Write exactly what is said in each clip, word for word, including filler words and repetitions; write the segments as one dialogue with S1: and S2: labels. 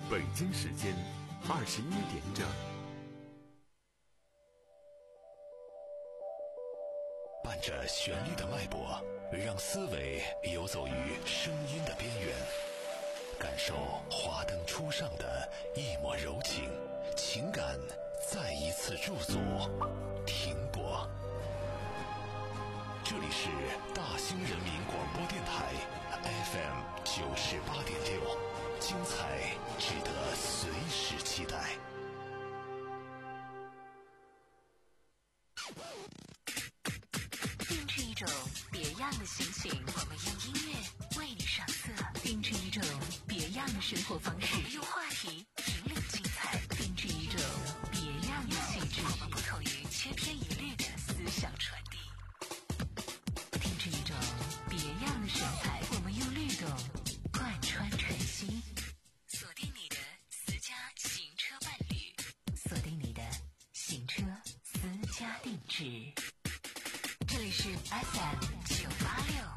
S1: 北京时间二十一点整。
S2: 伴着旋律的脉搏，让思维游走于声音的边缘，感受华灯初上的一抹柔情，情感再一次驻足停泊。这里是大兴人民广播电台 F M 九十八点六，精彩值得随时期待。
S3: 定制一种别样的心情，我们用音乐为你上色；定制一种别样的生活方式，我们用话题引领精彩；定制一种别样的气质，我们不同于千篇一律的思想传递；定制一种别样的神采，我们用律动贯穿晨曦。锁定你的私家行车伴侣，锁定你的行车私家定制。这里是 F M 九八六。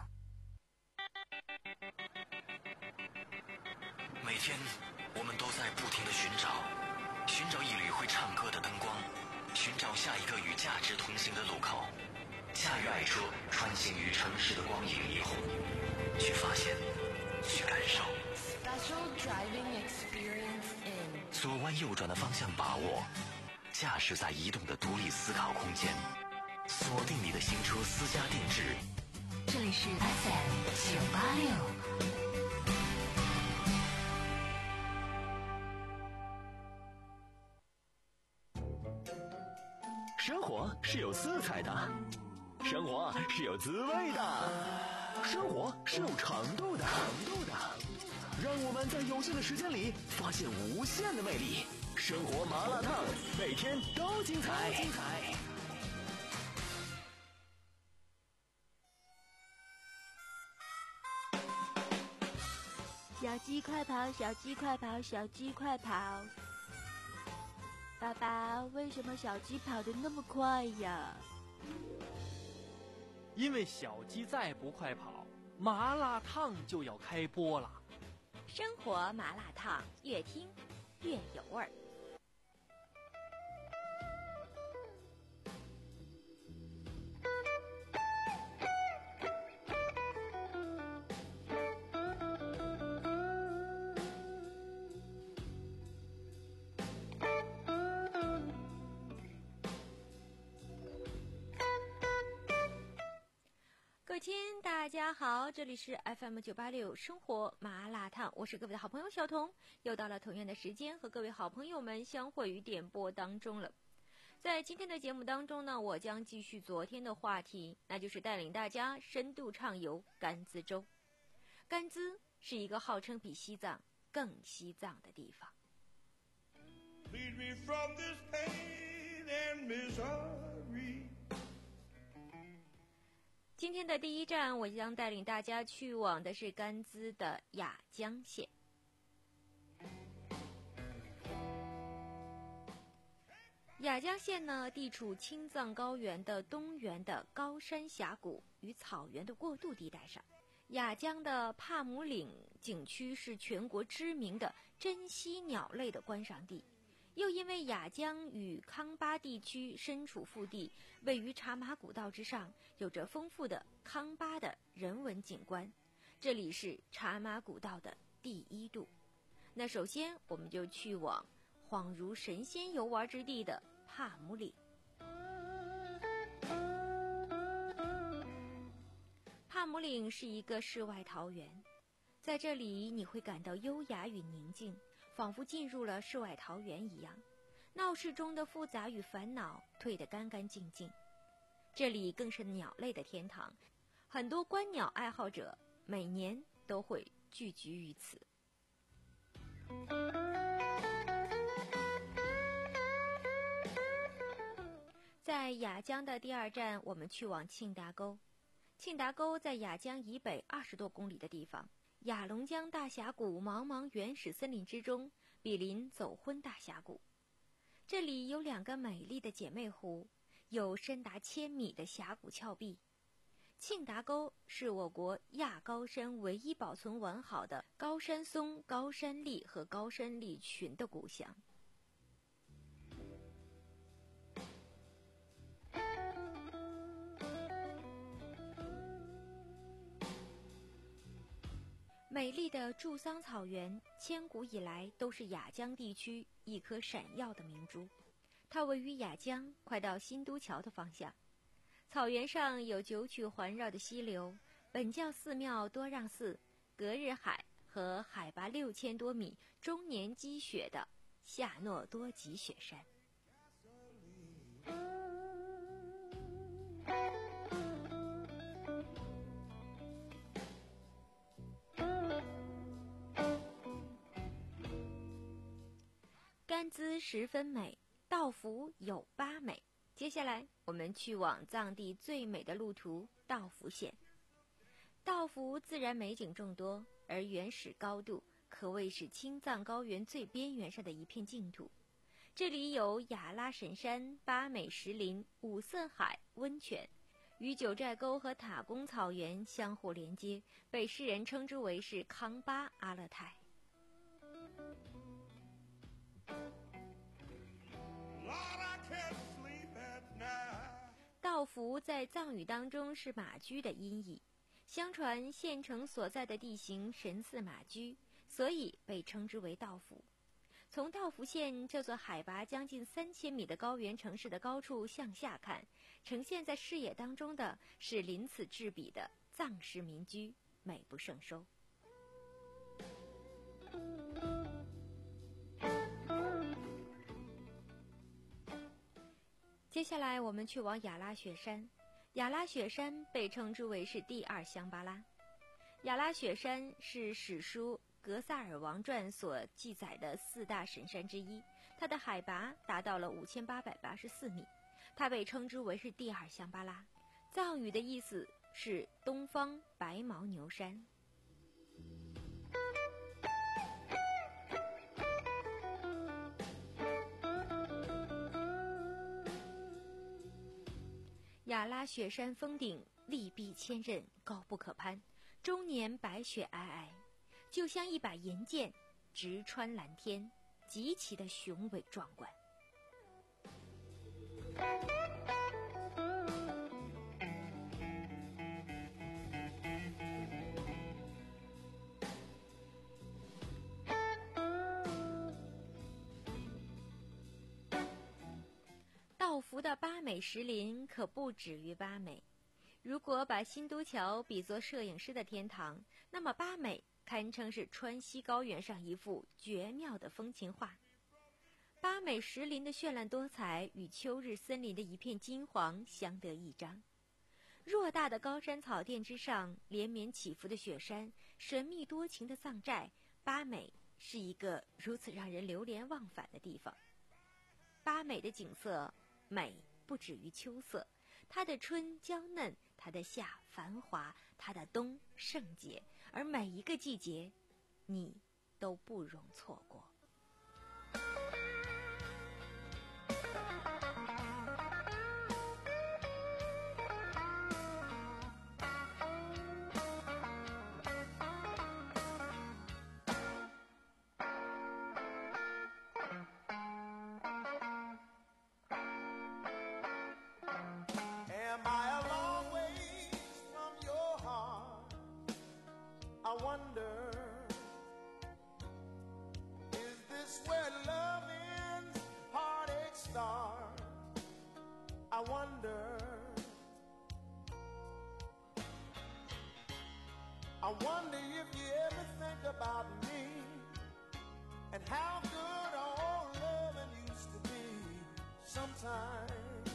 S4: 每天我们都在不停地寻找，寻找一缕会唱歌的灯光，寻找下一个与价值同行的路口。驾驭爱车，穿行于城市的光影霓虹，去发现，去感受。
S5: Special driving experience in
S4: 左弯右转的方向把握，驾驶在移动的独立思考空间。锁定你的行车私家定制，
S3: 这里是 F M 九八六。
S6: 生活是有色彩的，生活是有滋味的，生活是有长度的，长度的。让我们在有限的时间里发现无限的魅力。生活麻辣烫，每天都精彩。精彩。
S7: 小鸡快跑，小鸡快跑，小鸡快跑！爸爸，为什么小鸡跑得那么快呀？
S8: 因为小鸡再不快跑，麻辣烫就要开播了。
S7: 生活麻辣烫，越听越有味儿。各位亲，大家好，这里是 F M 九八六生活麻辣烫，我是各位的好朋友小彤，又到了同样的时间和各位好朋友们相会于点播当中了。在今天的节目当中呢，我将继续昨天的话题，那就是带领大家深度畅游甘孜州。甘孜是一个号称比西藏更西藏的地方。Lead me from this pain and misery。今天的第一站，我将带领大家去往的是甘孜的雅江县。雅江县呢，地处青藏高原的东缘的高山峡谷与草原的过渡地带上。雅江的帕姆岭景区是全国知名的珍稀鸟类的观赏地。又因为雅江与康巴地区身处腹地，位于茶马古道之上，有着丰富的康巴的人文景观。这里是茶马古道的第一渡。那首先我们就去往恍如神仙游玩之地的帕姆岭。帕姆岭是一个世外桃源，在这里你会感到优雅与宁静，仿佛进入了世外桃源一样，闹市中的复杂与烦恼退得干干净净。这里更是鸟类的天堂，很多观鸟爱好者每年都会聚集于此。在雅江的第二站，我们去往庆达沟。庆达沟在雅江以北二十多公里的地方，雅龙江大峡谷茫茫原始森林之中，毗邻走婚大峡谷。这里有两个美丽的姐妹湖，有深达千米的峡谷峭壁。 庆达沟是我国亚高山唯一保存完好的高山松、高山栎和高山栎群的故乡。美丽的祝桑草原，千古以来都是雅江地区一颗闪耀的明珠。它位于雅江，快到新都桥的方向。草原上有九曲环绕的溪流，本教寺庙多让寺、隔日海和海拔六千多米、终年积雪的夏诺多吉雪山。甘孜十分美，道孚有八美。接下来我们去往藏地最美的路途道孚县。道孚自然美景众多，而原始高度可谓是青藏高原最边缘上的一片净土。这里有雅拉神山、八美石林、五色海温泉，与九寨沟和塔公草原相互连接，被世人称之为是康巴阿勒泰。道孚在藏语当中是马居的音译，相传县城所在的地形神似马居，所以被称之为道孚。从道孚县这座海拔将近三千米的高原城市的高处向下看，呈现在视野当中的是鳞次栉比的藏式民居，美不胜收。接下来我们去往雅拉雪山。雅拉雪山被称之为是第二香巴拉。雅拉雪山是史书《格萨尔王传》所记载的四大神山之一，它的海拔达到了五千八百八十四米，它被称之为是第二香巴拉。藏语的意思是东方白牦牛山。雅拉雪山峰顶立壁千仞，高不可攀，终年白雪皑皑，就像一把银剑直穿蓝天，极其的雄伟壮观。道孚的八美石林可不止于八美。如果把新都桥比作摄影师的天堂，那么八美堪称是川西高原上一幅绝妙的风情画。八美石林的绚烂多彩与秋日森林的一片金黄相得益彰。偌大的高山草甸之上，连绵起伏的雪山，神秘多情的藏寨，八美是一个如此让人流连忘返的地方。八美的景色美不止于秋色，它的春娇嫩，它的夏繁华，它的冬圣洁，而每一个季节你都不容错过。
S9: I wonder, is this where love ends, heartache starts? I wonder, I wonder if you ever think about me and how good our old loving used to be. Sometimes,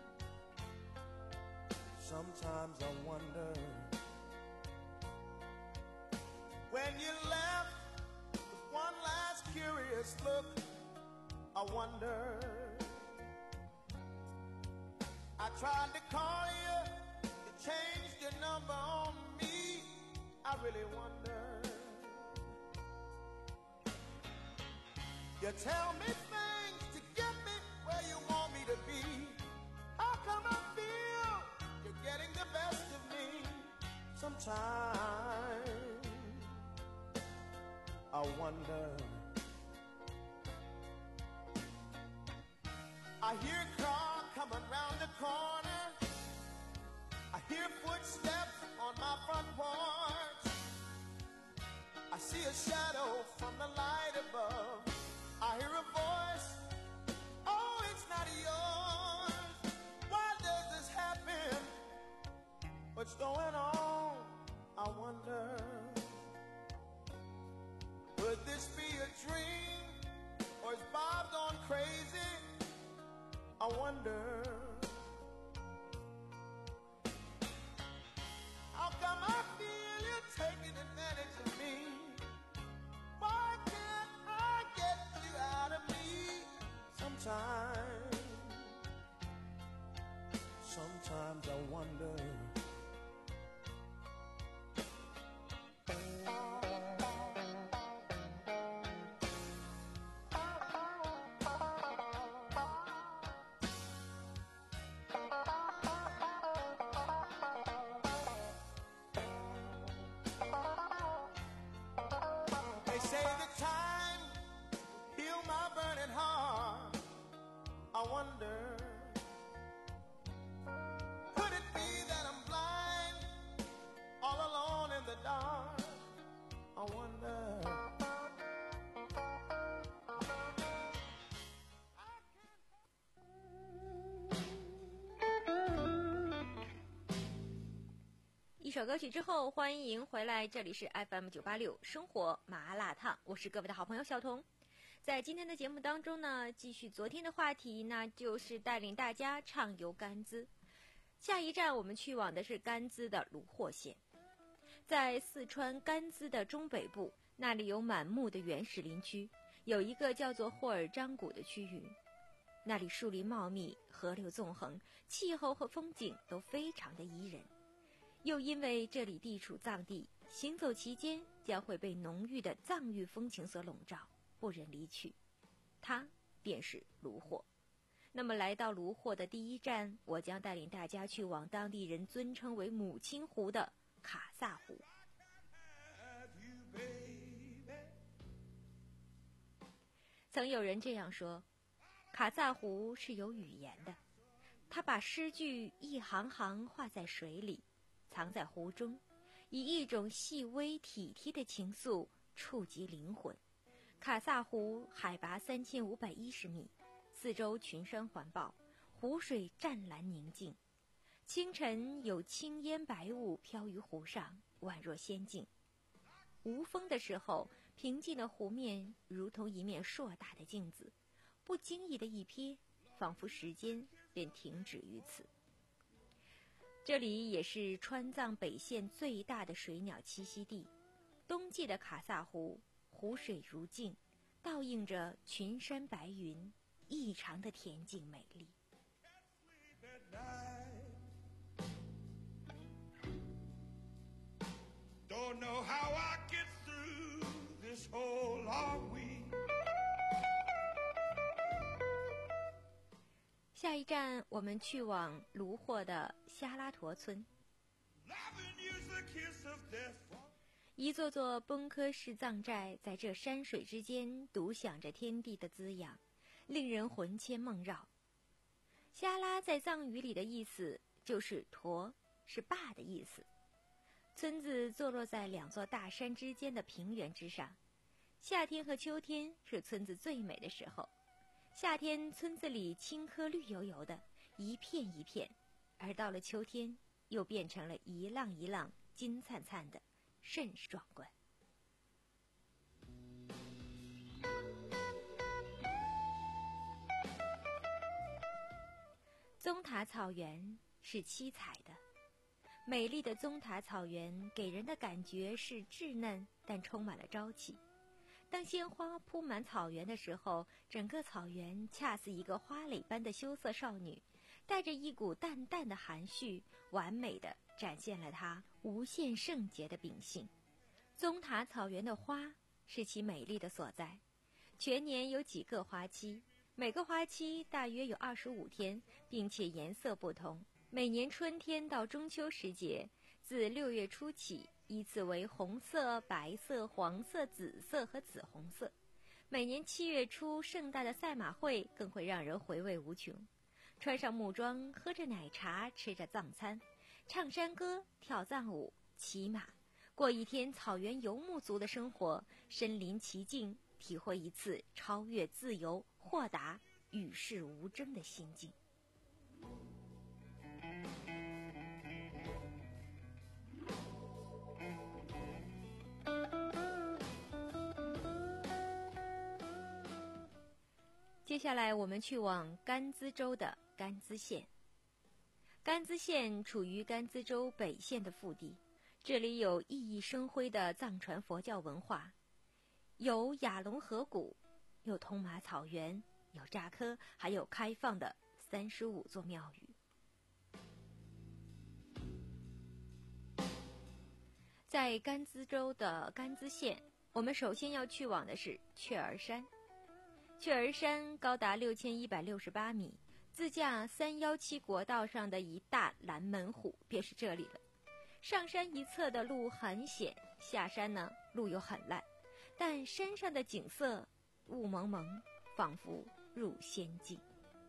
S9: sometimes I wonder, when you left with one last curious look, I wonder. I tried to call you, you changed your number on me. I really wonder. You tell me things to get me where you want me to be. How come I feel you're getting the best of me? Sometimes I wonder. I hear a car coming round the corner. I hear footsteps on my front porch. I see a shadow from the light above. I hear a voice, oh, it's not yours. Why does this happen? What's going on? I wonder. Could this be a dream? Or is Bob gone crazy? I wonder. How come I feel you're taking advantage of me? Why can't I get you out of me? Sometimes, sometimes I wonder. I wonder, could it be that I'm blind, all alone in the dark? I wonder.
S7: 一首歌曲之后，欢迎回来，这里是 F M 九八六生活麻辣烫，我是各位的好朋友小彤。在今天的节目当中呢，继续昨天的话题，那就是带领大家畅游甘孜。下一站我们去往的是甘孜的鲁霍县。在四川甘孜的中北部，那里有满目的原始林区，有一个叫做霍尔章谷的区域，那里树林茂密，河流纵横，气候和风景都非常的宜人。又因为这里地处藏地，行走期间将会被浓郁的藏域风情所笼罩，不忍离去，它便是卢霍。那么来到卢霍的第一站，我将带领大家去往当地人尊称为母亲湖的卡萨湖。曾有人这样说，卡萨湖是有语言的，它把诗句一行行画在水里，藏在湖中，以一种细微体贴的情愫触及灵魂。卡萨湖海拔三千五百一十米，四周群山环抱，湖水湛蓝宁静。清晨有青烟白雾飘于湖上，宛若仙境。无风的时候，平静的湖面如同一面硕大的镜子，不经意的一瞥，仿佛时间便停止于此。这里也是川藏北线最大的水鸟栖息地。冬季的卡萨湖，湖水如镜，倒映着群山白云，异常的恬静美丽。
S9: Don't know how I get through this whole long week.
S7: 下一站我们去往卢霍的夏拉陀村。一座座崩科式藏寨在这山水之间独享着天地的滋养，令人魂牵梦绕。夏拉在藏语里的意思就是驼，是坝的意思。村子坐落在两座大山之间的平原之上，夏天和秋天是村子最美的时候。夏天村子里青稞绿油油的，一片一片，而到了秋天又变成了一浪一浪金灿灿的，甚是壮观。宗塔草原是七彩的，美丽的宗塔草原给人的感觉是稚嫩，但充满了朝气。当鲜花铺满草原的时候，整个草原恰似一个花蕾般的羞涩少女，带着一股淡淡的含蓄，完美地展现了她无限圣洁的秉性。宗塔草原的花是其美丽的所在，全年有几个花期，每个花期大约有二十五天，并且颜色不同。每年春天到中秋时节， 自六月初起，依次为红色、白色、黄色、紫色和紫红色。每年七月初盛大的赛马会更会让人回味无穷。穿上木装，喝着奶茶，吃着藏餐，唱山歌，跳藏舞，骑马，过一天草原游牧族的生活，身临其境，体会一次超越自由、豁达、与世无争的心境。接下来我们去往甘孜州的甘孜县。甘孜县处于甘孜州北线的腹地，这里有熠熠生辉的藏传佛教文化，有雅龙河谷，有通马草原，有扎科，还有开放的三十五座庙宇。在甘孜州的甘孜县，我们首先要去往的是雀儿山。雀儿山高达六千一百六十八米，自驾三一七国道上的一大蓝门湖便是这里了。上山一侧的路很险，下山呢路又很烂，但山上的景色雾蒙蒙，仿佛入仙境。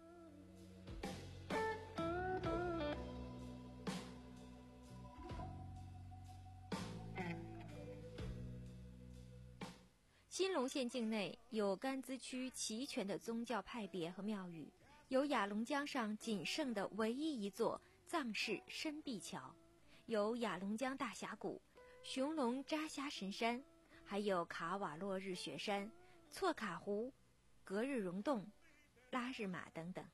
S7: 兴隆县境内有甘孜区齐全的宗教派别和庙宇，有雅龙江上仅剩的唯一一座藏式深壁桥，有雅龙江大峡谷、雄龙扎虾神山，还有卡瓦洛日雪山、错卡湖、格日溶洞、拉日玛等等。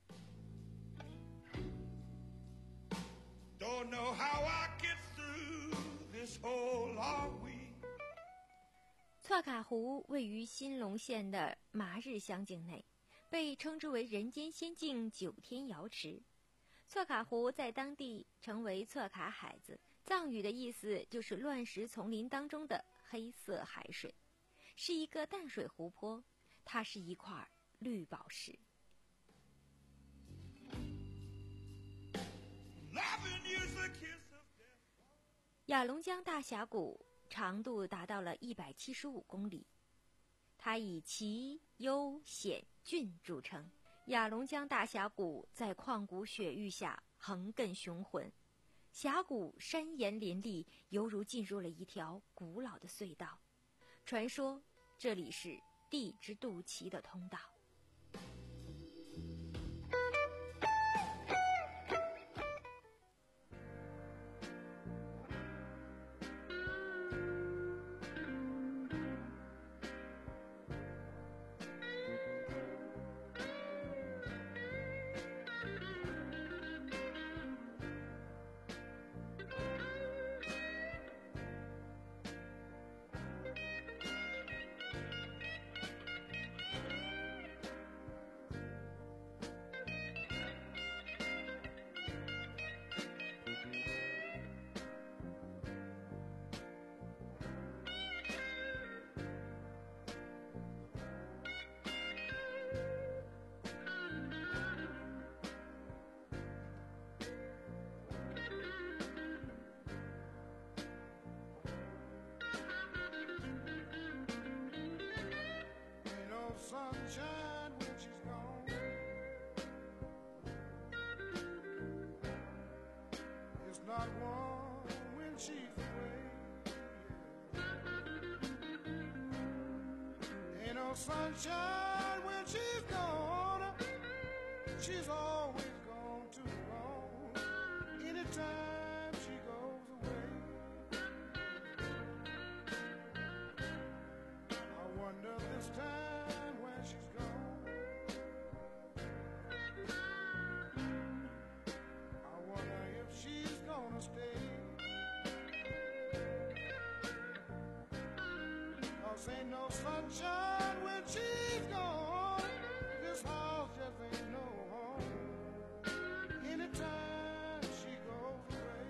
S9: Don't know how I get through this whole long week.
S7: 错卡湖位于兴隆县的麻日乡境内，被称之为人间仙境九天瑶池。错卡湖在当地称为错卡海子，藏语的意思就是乱石丛林当中的黑色海水，是一个淡水湖泊，它是一块绿宝石。雅龙江大峡谷长度达到了一百七十五公里，它以奇、幽、险、峻著称。雅龙江大峡谷在旷古雪域下横亘雄浑，峡谷山岩林立，犹如进入了一条古老的隧道。传说这里是地之渡奇的通道。
S9: Sunshine when she's gone. It's not warm when she's away. Ain't no sunshine when she's gone. She's always gone too long. Anytime she goes away, I wonder this time.She's gone. I wonder if she's gonna stay. 'Cause ain't no sunshine when she's gone. This house just ain't no home. Anytime she goes away.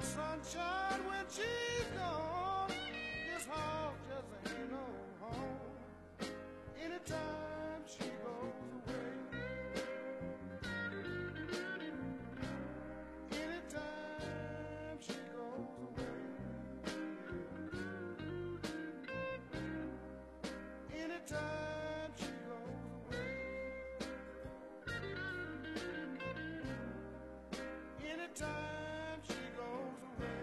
S9: sunshine when she's gone. This home just ain't no home anytime she goes away. Anytime she goes away. Anytime she goes away. Anytime she goes away.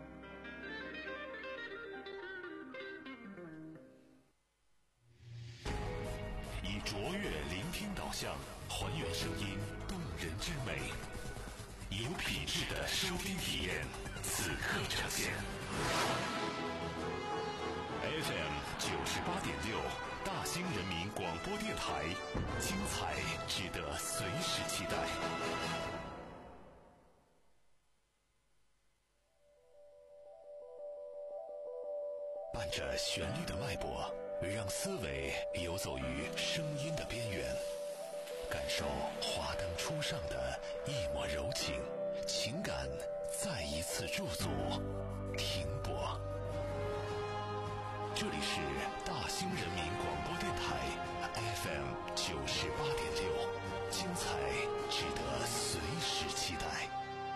S2: 以卓越聆听导向，还原声音动人之美，有品质的收听体验，此刻呈现。F M 九十八点六，大兴人民广播电台，精彩值得随时期待。伴着旋律的脉搏，让思维游走于声音的边缘，感受华灯初上的一抹柔情，情感再一次驻足停泊。这里是大兴人民广播电台 F M 九十八点六，精彩值得随时期待。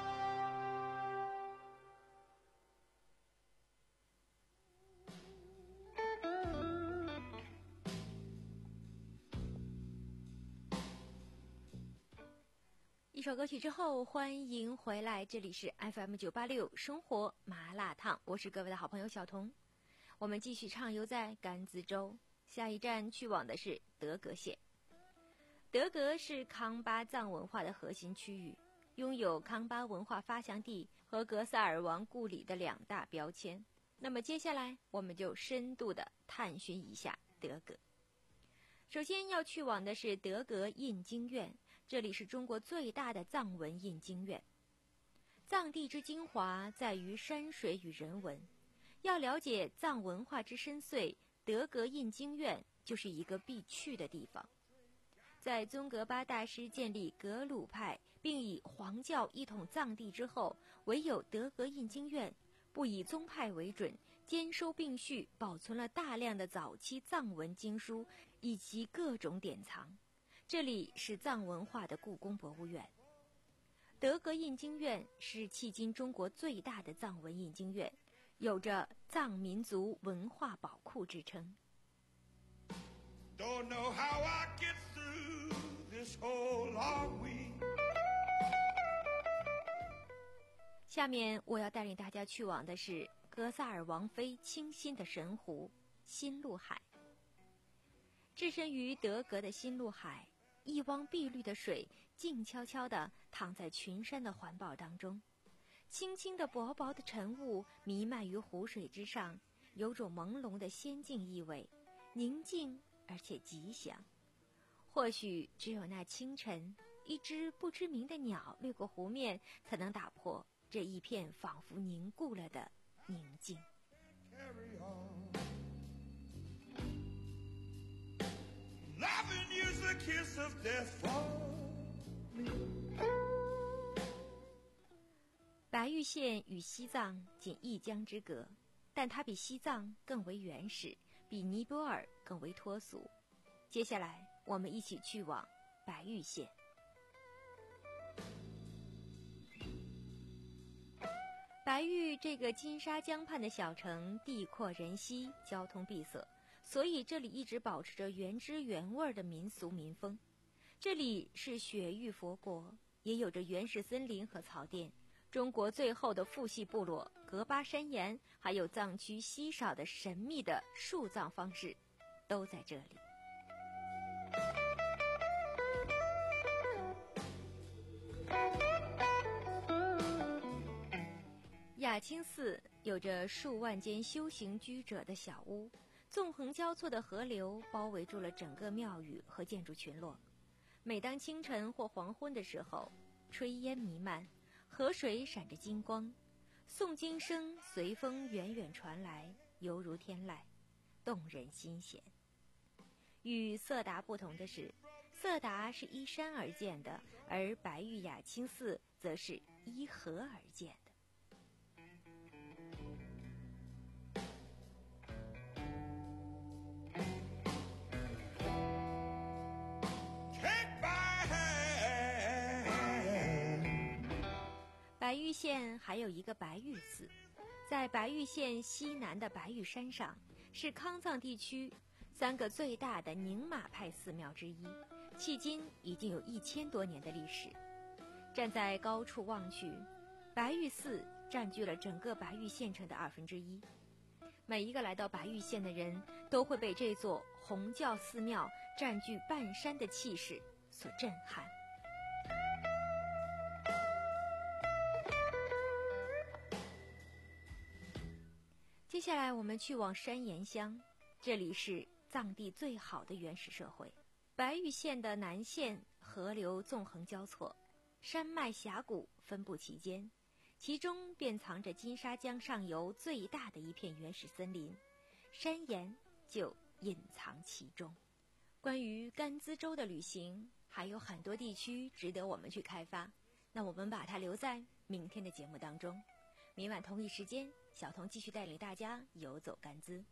S7: 一首歌曲之后，欢迎回来，这里是 F M 九八六生活麻辣烫，我是各位的好朋友小彤。我们继续畅游在甘孜州，下一站去往的是德格县。德格是康巴藏文化的核心区域，拥有康巴文化发祥地和格萨尔王故里的两大标签。那么接下来我们就深度的探寻一下德格。首先要去往的是德格印经院，这里是中国最大的藏文印经院。藏地之精华在于山水与人文，要了解藏文化之深邃，德格印经院就是一个必去的地方。在宗喀巴大师建立格鲁派并以黄教一统藏地之后，唯有德格印经院不以宗派为准，兼收并蓄，保存了大量的早期藏文经书以及各种典藏。这里是藏文化的故宫博物院。德格印经院是迄今中国最大的藏文印经院，有着藏民族文化宝库之称。
S9: Don't know how I get through this whole long week.
S7: 下面我要带领大家去往的是格萨尔王妃倾心的神湖新陆海。置身于德格的新陆海，一汪碧绿的水静悄悄地躺在群山的环抱当中，轻轻的薄薄的晨雾弥漫于湖水之上，有种朦胧的仙境意味，宁静而且吉祥。或许只有那清晨，一只不知名的鸟掠过湖面，才能打破这一片仿佛凝固了的宁静。
S9: Carry on. Loving you's the kiss of death for me.
S7: 白玉县与西藏仅一江之隔，但它比西藏更为原始，比尼泊尔更为脱俗。接下来我们一起去往白玉县。白玉这个金沙江畔的小城地阔人稀，交通闭塞，所以这里一直保持着原汁原味的民俗民风。这里是雪域佛国，也有着原始森林和草甸。中国最后的父系部落格巴山岩，还有藏区稀少的神秘的树葬方式，都在这里。雅清寺有着数万间修行居者的小屋，纵横交错的河流包围住了整个庙宇和建筑群落。每当清晨或黄昏的时候，炊烟弥漫，河水闪着金光，诵经声随风远远传来，犹如天籁，动人心弦。与色达不同的是，色达是依山而建的，而白玉雅清寺则是依河而建的。 县还有一个白玉寺，在白玉县西南的白玉山上，是康藏地区三个最大的宁玛派寺庙之一，迄今已经有一千多年的历史。站在高处望去，白玉寺占据了整个白玉县城的二分之一。每一个来到白玉县的人，都会被这座红教寺庙占据半山的气势所震撼。接下来我们去往山岩乡，这里是藏地最好的原始社会。白玉县的南线河流纵横交错，山脉峡谷分布其间，其中便藏着金沙江上游最大的一片原始森林，山岩就隐藏其中。关于甘孜州的旅行，还有很多地区值得我们去开发，那我们把它留在明天的节目当中。明晚同一时间，小童继续带领大家游走甘孜。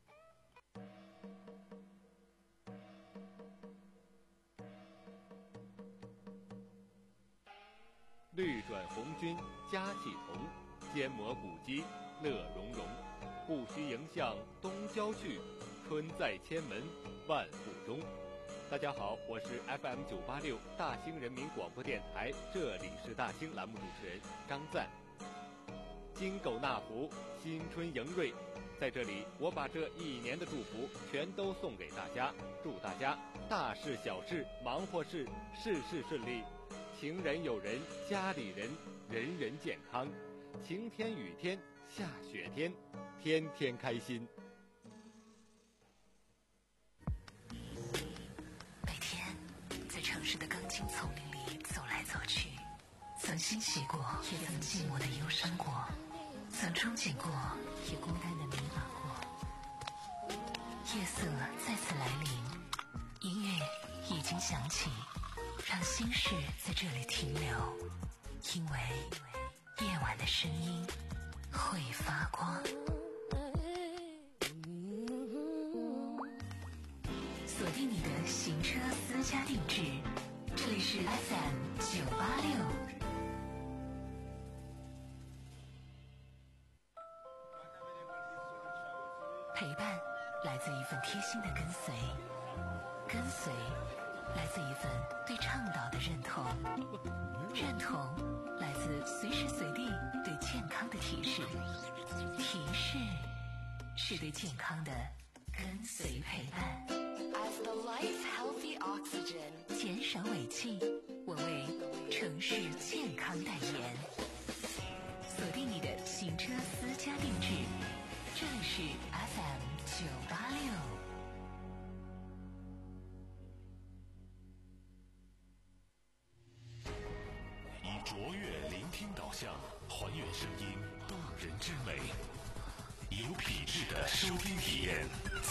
S10: 绿转红军佳气同，坚磨古迹乐融融。不须迎向东郊去，春在千门万户中。大家好，我是 F M 九八六大兴人民广播电台，这里是大兴栏目主持人张赞。金狗纳福，新春迎瑞，在这里我把这一年的祝福全都送给大家，祝大家大事小事忙活事事事顺利，情人友人家里人人人健康，晴天雨天下雪天，天天开心。
S3: 每天在城市的钢筋丛林里走来走去，曾欣喜过，也曾寂寞的忧伤过，曾憧憬过，也孤单的迷茫过。夜色再次来临，音乐已经响起，让心事在这里停留，因为夜晚的声音会发光。锁定你的行车私家定制，这里是 F M 九八六。陪伴来自一份贴心的跟随，跟随来自一份对倡导的认同，认同来自随时随地对健康的提示，提示是对健康的跟随陪伴。
S5: As the life healthy oxygen，
S3: 减少尾气，我为城市健康代言。锁定你的行车私家定制，这里是 F M 九八六。
S2: 以卓越聆听导向，还原声音动人之美，有品质的收听体验。